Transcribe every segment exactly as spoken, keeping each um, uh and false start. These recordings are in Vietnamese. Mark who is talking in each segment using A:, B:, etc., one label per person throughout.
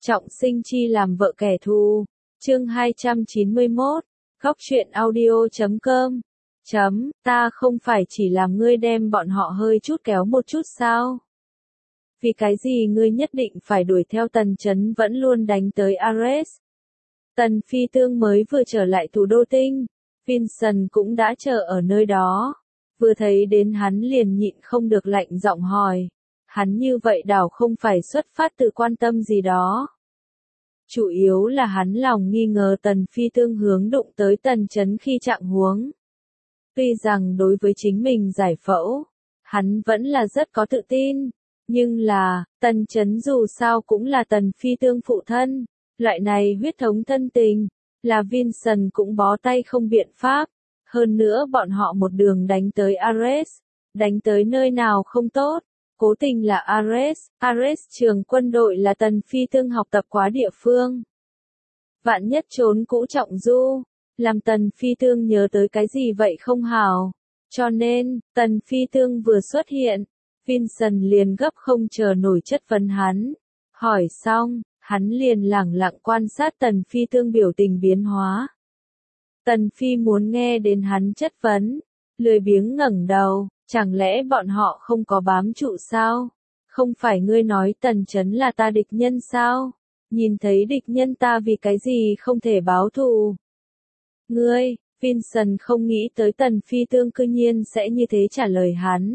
A: Trọng sinh chi làm vợ kẻ thù. Chương hai trăm chín mươi mốt. Góc truyện audio chấm com. Chấm, ta không phải chỉ làm ngươi đem bọn họ hơi chút kéo một chút sao? Vì cái gì ngươi nhất định phải đuổi theo Tần Chấn vẫn luôn đánh tới Ares? Tần Phi Tương mới vừa trở lại thủ đô tinh, Vincent cũng đã chờ ở nơi đó. Vừa thấy đến hắn liền nhịn không được lạnh giọng hỏi. Hắn như vậy đảo không phải xuất phát từ quan tâm gì đó. Chủ yếu là hắn lòng nghi ngờ Tần Phi Tương hướng đụng tới Tần Chấn khi trạng huống. Tuy rằng đối với chính mình giải phẫu, hắn vẫn là rất có tự tin. Nhưng là, Tần Chấn dù sao cũng là Tần Phi Tương phụ thân. Loại này huyết thống thân tình, là Vincent cũng bó tay không biện pháp. Hơn nữa bọn họ một đường đánh tới Ares. Đánh tới nơi nào không tốt. Cố tình là Ares, Ares trường quân đội là Tần Phi Tương học tập quá địa phương. Vạn nhất trốn cũ trọng du, làm Tần Phi Tương nhớ tới cái gì vậy không hào. Cho nên, Tần Phi Tương vừa xuất hiện, Vincent liền gấp không chờ nổi chất vấn hắn. Hỏi xong, hắn liền lẳng lặng quan sát Tần Phi Tương biểu tình biến hóa. Tần Phi muốn nghe đến hắn chất vấn, lười biếng ngẩng đầu. Chẳng lẽ bọn họ không có bám trụ sao? Không phải ngươi nói Tần Chấn là ta địch nhân sao? Nhìn thấy địch nhân ta vì cái gì không thể báo thù? Ngươi, Vincent không nghĩ tới Tần Phi Tương cư nhiên sẽ như thế trả lời hắn.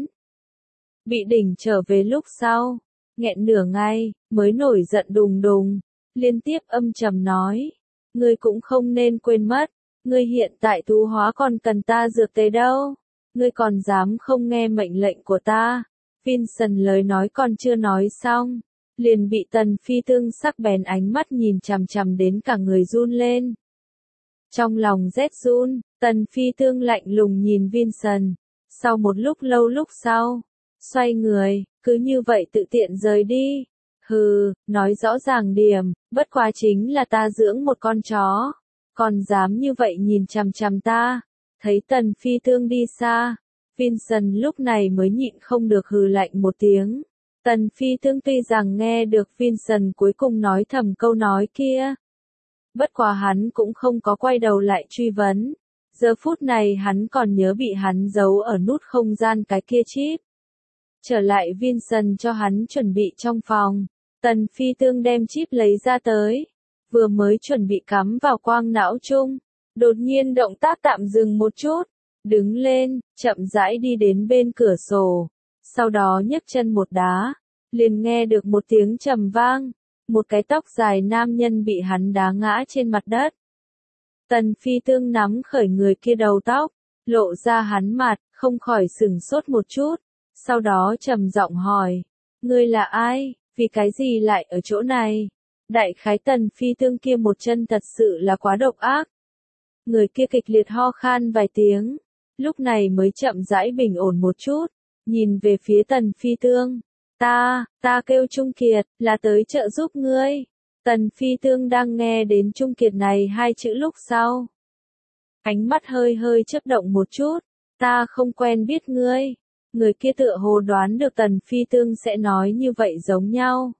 A: Bị đỉnh trở về lúc sau, nghẹn nửa ngày, mới nổi giận đùng đùng, liên tiếp âm trầm nói. Ngươi cũng không nên quên mất, ngươi hiện tại tu hóa còn cần ta dược tế đâu. Ngươi còn dám không nghe mệnh lệnh của ta? Vincent lời nói còn chưa nói xong, liền bị Tần Phi Tương sắc bén ánh mắt nhìn chằm chằm đến cả người run lên. Trong lòng rét run, Tần Phi Tương lạnh lùng nhìn Vincent, sau một lúc lâu lúc sau, xoay người, cứ như vậy tự tiện rời đi. Hừ, nói rõ ràng điểm, bất quá chính là ta dưỡng một con chó, còn dám như vậy nhìn chằm chằm ta. Thấy Tần Phi Tương đi xa, Vincent lúc này mới nhịn không được hừ lạnh một tiếng. Tần Phi Tương tuy rằng nghe được Vincent cuối cùng nói thầm câu nói kia. Bất quá hắn cũng không có quay đầu lại truy vấn. Giờ phút này hắn còn nhớ bị hắn giấu ở nút không gian cái kia chip. Trở lại Vincent cho hắn chuẩn bị trong phòng. Tần Phi Tương đem chip lấy ra tới. Vừa mới chuẩn bị cắm vào quang não chung. Đột nhiên động tác tạm dừng một chút, đứng lên, chậm rãi đi đến bên cửa sổ, sau đó nhấc chân một đá, liền nghe được một tiếng trầm vang, một cái tóc dài nam nhân bị hắn đá ngã trên mặt đất. Tần Phi Tương nắm khởi người kia đầu tóc, lộ ra hắn mặt, không khỏi sửng sốt một chút, sau đó trầm giọng hỏi, ngươi là ai, vì cái gì lại ở chỗ này? Đại khái Tần Phi Tương kia một chân thật sự là quá độc ác. Người kia kịch liệt ho khan vài tiếng, lúc này mới chậm rãi bình ổn một chút, nhìn về phía Tần Phi Tương. Ta, ta kêu Trung Kiệt, là tới trợ giúp ngươi. Tần Phi Tương đang nghe đến Trung Kiệt này hai chữ lúc sau. Ánh mắt hơi hơi chớp động một chút, ta không quen biết ngươi. Người kia tựa hồ đoán được Tần Phi Tương sẽ nói như vậy giống nhau.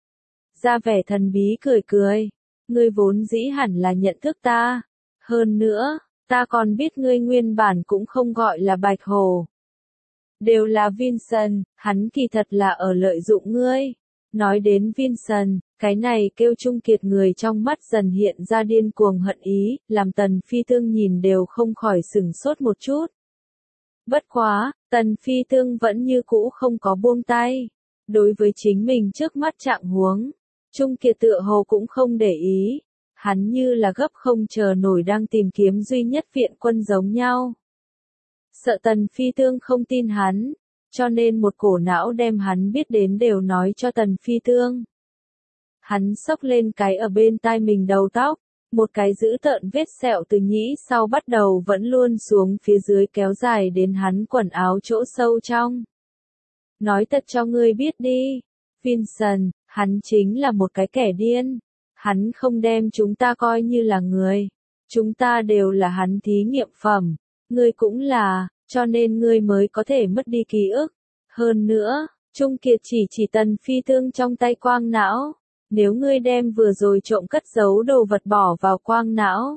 A: Ra vẻ thần bí cười cười, ngươi vốn dĩ hẳn là nhận thức ta. Hơn nữa, ta còn biết ngươi nguyên bản cũng không gọi là Bạch Hồ. Đều là Vincent, hắn kỳ thật là ở lợi dụng ngươi. Nói đến Vincent, cái này kêu Trung Kiệt người trong mắt dần hiện ra điên cuồng hận ý, làm Tần Phi Tương nhìn đều không khỏi sửng sốt một chút. Bất quá, Tần Phi Tương vẫn như cũ không có buông tay. Đối với chính mình trước mắt trạng huống, Trung Kiệt tựa hồ cũng không để ý. Hắn như là gấp không chờ nổi đang tìm kiếm duy nhất viện quân giống nhau. Sợ Tần Phi Tương không tin hắn, cho nên một cổ não đem hắn biết đến đều nói cho Tần Phi Tương. Hắn xốc lên cái ở bên tai mình đầu tóc, một cái dữ tợn vết sẹo từ nhĩ sau bắt đầu vẫn luôn xuống phía dưới kéo dài đến hắn quần áo chỗ sâu trong. Nói thật cho ngươi biết đi, Vincent, hắn chính là một cái kẻ điên. Hắn không đem chúng ta coi như là người. Chúng ta đều là hắn thí nghiệm phẩm. Ngươi cũng là, cho nên ngươi mới có thể mất đi ký ức. Hơn nữa, Trung Kiệt chỉ chỉ Tần Phi Tương trong tay quang não. Nếu ngươi đem vừa rồi trộm cất giấu đồ vật bỏ vào quang não,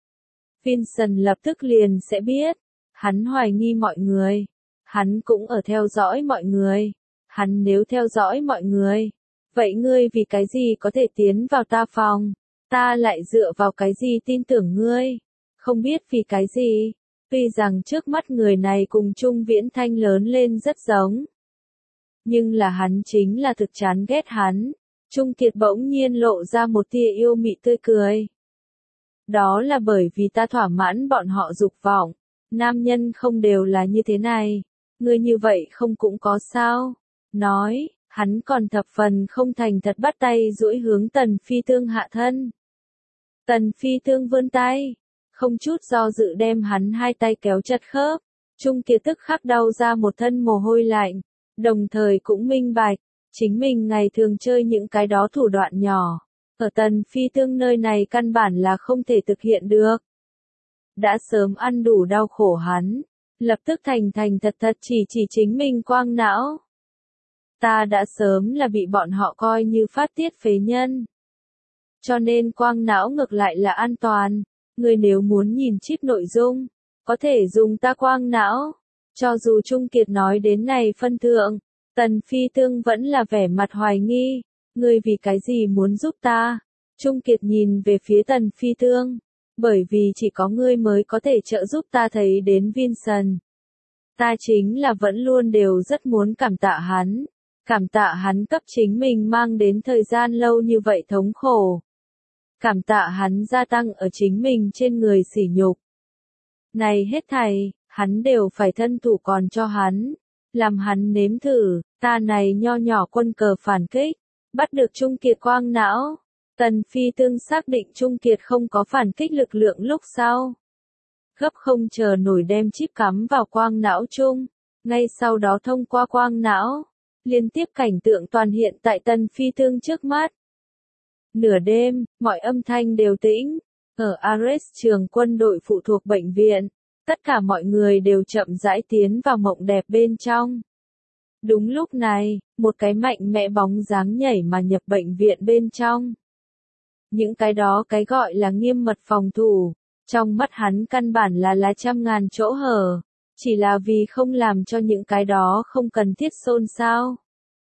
A: Vincent lập tức liền sẽ biết. Hắn hoài nghi mọi người. Hắn cũng ở theo dõi mọi người. Hắn nếu theo dõi mọi người, vậy ngươi vì cái gì có thể tiến vào ta phòng? Ta lại dựa vào cái gì tin tưởng ngươi? Không biết vì cái gì. Tuy rằng trước mắt người này cùng Trung Viễn Thanh lớn lên rất giống, nhưng là hắn chính là thực chán ghét hắn. Trung Kiệt bỗng nhiên lộ ra một tia yêu mị tươi cười. Đó là bởi vì ta thỏa mãn bọn họ dục vọng. Nam nhân không đều là như thế này. Ngươi như vậy không cũng có sao? Nói, hắn còn thập phần không thành thật bắt tay duỗi hướng Tần Phi Tương hạ thân. Tần Phi Tương vươn tay, không chút do dự đem hắn hai tay kéo chặt khớp. Trung Kiệt tức khắc đau ra một thân mồ hôi lạnh, đồng thời cũng minh bạch, chính mình ngày thường chơi những cái đó thủ đoạn nhỏ, ở Tần Phi Tương nơi này căn bản là không thể thực hiện được. Đã sớm ăn đủ đau khổ hắn, lập tức thành thành thật thật chỉ chỉ chính mình quang não. Ta đã sớm là bị bọn họ coi như phát tiết phế nhân. Cho nên quang não ngược lại là an toàn. Người nếu muốn nhìn chip nội dung, có thể dùng ta quang não. Cho dù Trung Kiệt nói đến này phân thượng, Tần Phi Tương vẫn là vẻ mặt hoài nghi. Ngươi vì cái gì muốn giúp ta? Trung Kiệt nhìn về phía Tần Phi Tương. Bởi vì chỉ có ngươi mới có thể trợ giúp ta thấy đến Vincent. Ta chính là vẫn luôn đều rất muốn cảm tạ hắn. Cảm tạ hắn cấp chính mình mang đến thời gian lâu như vậy thống khổ. Cảm tạ hắn gia tăng ở chính mình trên người sỉ nhục. Này hết thảy, hắn đều phải thân thủ còn cho hắn. Làm hắn nếm thử, ta này nho nhỏ quân cờ phản kích. Bắt được Trung Kiệt quang não. Tần Phi Tương xác định Trung Kiệt không có phản kích lực lượng lúc sau. Gấp không chờ nổi đem chip cắm vào quang não chung. Ngay sau đó thông qua quang não. Liên tiếp cảnh tượng toàn hiện tại Tần Phi Tương trước mắt. Nửa đêm, mọi âm thanh đều tĩnh. Ở Ares trường quân đội phụ thuộc bệnh viện, tất cả mọi người đều chậm rãi tiến vào mộng đẹp bên trong. Đúng lúc này, một cái mạnh mẽ bóng dáng nhảy mà nhập bệnh viện bên trong. Những cái đó cái gọi là nghiêm mật phòng thủ, trong mắt hắn căn bản là là trăm ngàn chỗ hở. Chỉ là vì không làm cho những cái đó không cần thiết xôn xao.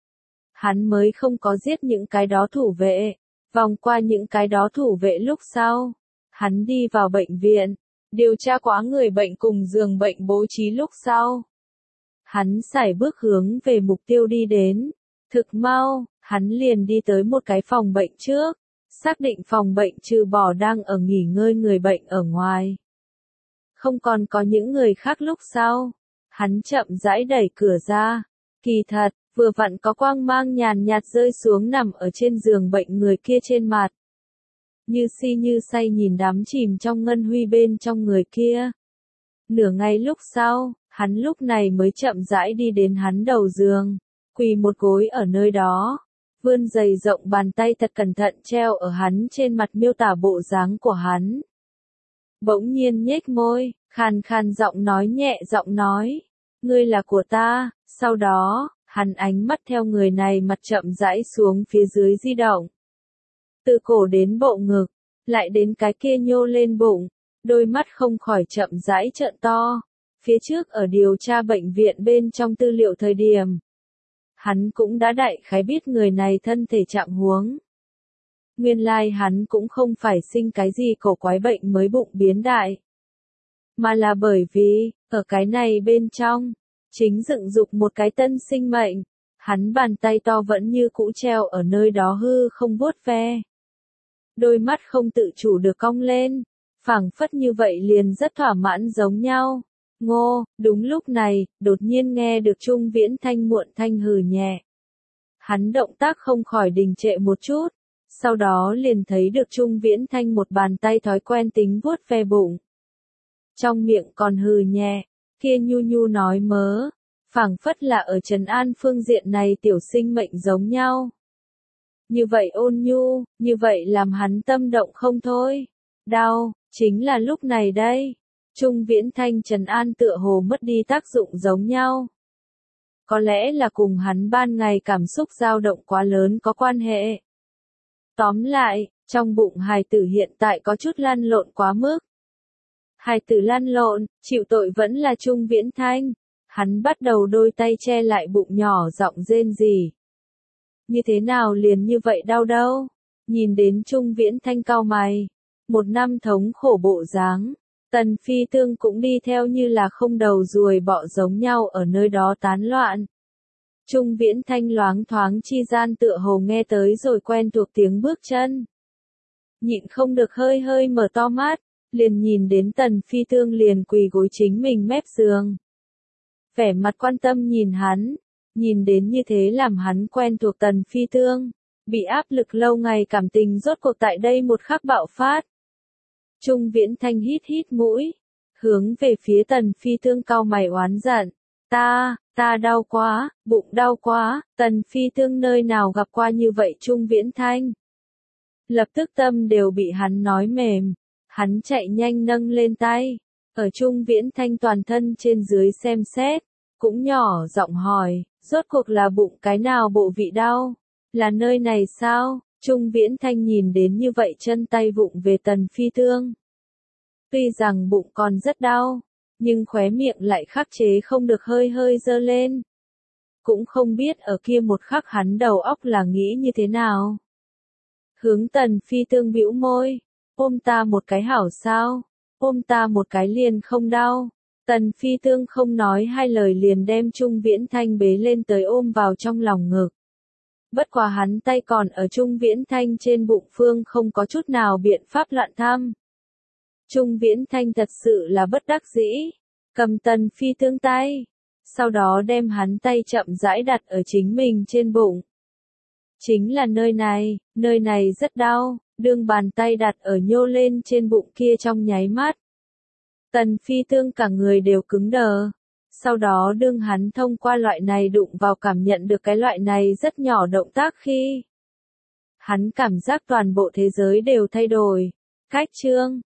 A: Hắn mới không có giết những cái đó thủ vệ. Vòng qua những cái đó thủ vệ lúc sau. Hắn đi vào bệnh viện. Điều tra quá người bệnh cùng giường bệnh bố trí lúc sau. Hắn sải bước hướng về mục tiêu đi đến. Thực mau, hắn liền đi tới một cái phòng bệnh trước. Xác định phòng bệnh trừ bỏ đang ở nghỉ ngơi người bệnh ở ngoài. Không còn có những người khác lúc sau. Hắn chậm rãi đẩy cửa ra. Kỳ thật, vừa vặn có quang mang nhàn nhạt rơi xuống nằm ở trên giường bệnh người kia trên mặt. Như si như say nhìn đắm chìm trong ngân huy bên trong người kia. Nửa ngày lúc sau, hắn lúc này mới chậm rãi đi đến hắn đầu giường. Quỳ một gối ở nơi đó. Vươn dày rộng bàn tay thật cẩn thận treo ở hắn trên mặt miêu tả bộ dáng của hắn. Bỗng nhiên nhếch môi, khàn khàn giọng nói nhẹ giọng nói. Ngươi là của ta, sau đó, hắn ánh mắt theo người này mặt chậm rãi xuống phía dưới di động. Từ cổ đến bộ ngực, lại đến cái kia nhô lên bụng, đôi mắt không khỏi chậm rãi trợn to. Phía trước ở điều tra bệnh viện bên trong tư liệu thời điểm. Hắn cũng đã đại khái biết người này thân thể trạng huống. Nguyên lai like hắn cũng không phải sinh cái gì cổ quái bệnh mới bụng biến đại. Mà là bởi vì, ở cái này bên trong, chính dựng dục một cái tân sinh mệnh. Hắn bàn tay to vẫn như cũ treo ở nơi đó hư không vuốt ve. Đôi mắt không tự chủ được cong lên, phảng phất như vậy liền rất thỏa mãn giống nhau. Ngô, đúng lúc này, đột nhiên nghe được Trung Viễn Thanh muộn thanh hừ nhẹ. Hắn động tác không khỏi đình trệ một chút, sau đó liền thấy được Trung Viễn Thanh một bàn tay thói quen tính vuốt ve bụng. Trong miệng còn hừ nhẹ, kia nhu nhu nói mớ, phảng phất là ở trấn an phương diện này tiểu sinh mệnh giống nhau. Như vậy ôn nhu, như vậy làm hắn tâm động không thôi. Đau, chính là lúc này đây. Trung Viễn Thanh trấn an tựa hồ mất đi tác dụng giống nhau. Có lẽ là cùng hắn ban ngày cảm xúc dao động quá lớn có quan hệ. Tóm lại, trong bụng hài tử hiện tại có chút lăn lộn quá mức. Hài tử lăn lộn, chịu tội vẫn là Trung Viễn Thanh. Hắn bắt đầu đôi tay che lại bụng nhỏ giọng rên rỉ. Như thế nào liền như vậy đau đâu? Nhìn đến Trung Viễn Thanh cau mày. Một năm thống khổ bộ dáng. Tần Phi Tương cũng đi theo như là không đầu ruồi bọ giống nhau ở nơi đó tán loạn. Trung Viễn Thanh loáng thoáng chi gian tựa hồ nghe tới rồi quen thuộc tiếng bước chân. Nhịn không được hơi hơi mở to mắt, liền nhìn đến Tần Phi Tương liền quỳ gối chính mình mép giường. Vẻ mặt quan tâm nhìn hắn, nhìn đến như thế làm hắn quen thuộc Tần Phi Tương, bị áp lực lâu ngày cảm tình rốt cuộc tại đây một khắc bạo phát. Trung Viễn Thanh hít hít mũi, hướng về phía Tần Phi Tương cau mày oán giận, ta, ta đau quá, bụng đau quá, Tần Phi Tương nơi nào gặp qua như vậy Trung Viễn Thanh. Lập tức tâm đều bị hắn nói mềm, hắn chạy nhanh nâng lên tay, ở Trung Viễn Thanh toàn thân trên dưới xem xét, cũng nhỏ giọng hỏi, rốt cuộc là bụng cái nào bộ vị đau, là nơi này sao? Trung Viễn Thanh nhìn đến như vậy chân tay vụng về Tần Phi Tương. Tuy rằng bụng còn rất đau, nhưng khóe miệng lại khắc chế không được hơi hơi dơ lên. Cũng không biết ở kia một khắc hắn đầu óc là nghĩ như thế nào. Hướng Tần Phi Tương bĩu môi, ôm ta một cái hảo sao, ôm ta một cái liền không đau. Tần Phi Tương không nói hai lời liền đem Trung Viễn Thanh bế lên tới ôm vào trong lòng ngực. Bất quá hắn tay còn ở Trung Viễn Thanh trên bụng phương không có chút nào biện pháp loạn thăm. Trung Viễn Thanh thật sự là bất đắc dĩ, cầm Tần Phi Tương tay, sau đó đem hắn tay chậm rãi đặt ở chính mình trên bụng. Chính là nơi này, nơi này rất đau, đương bàn tay đặt ở nhô lên trên bụng kia trong nháy mắt. Tần Phi Tương cả người đều cứng đờ. Sau đó đương hắn thông qua loại này đụng vào cảm nhận được cái loại này rất nhỏ động tác khi hắn cảm giác toàn bộ thế giới đều thay đổi. Cách chương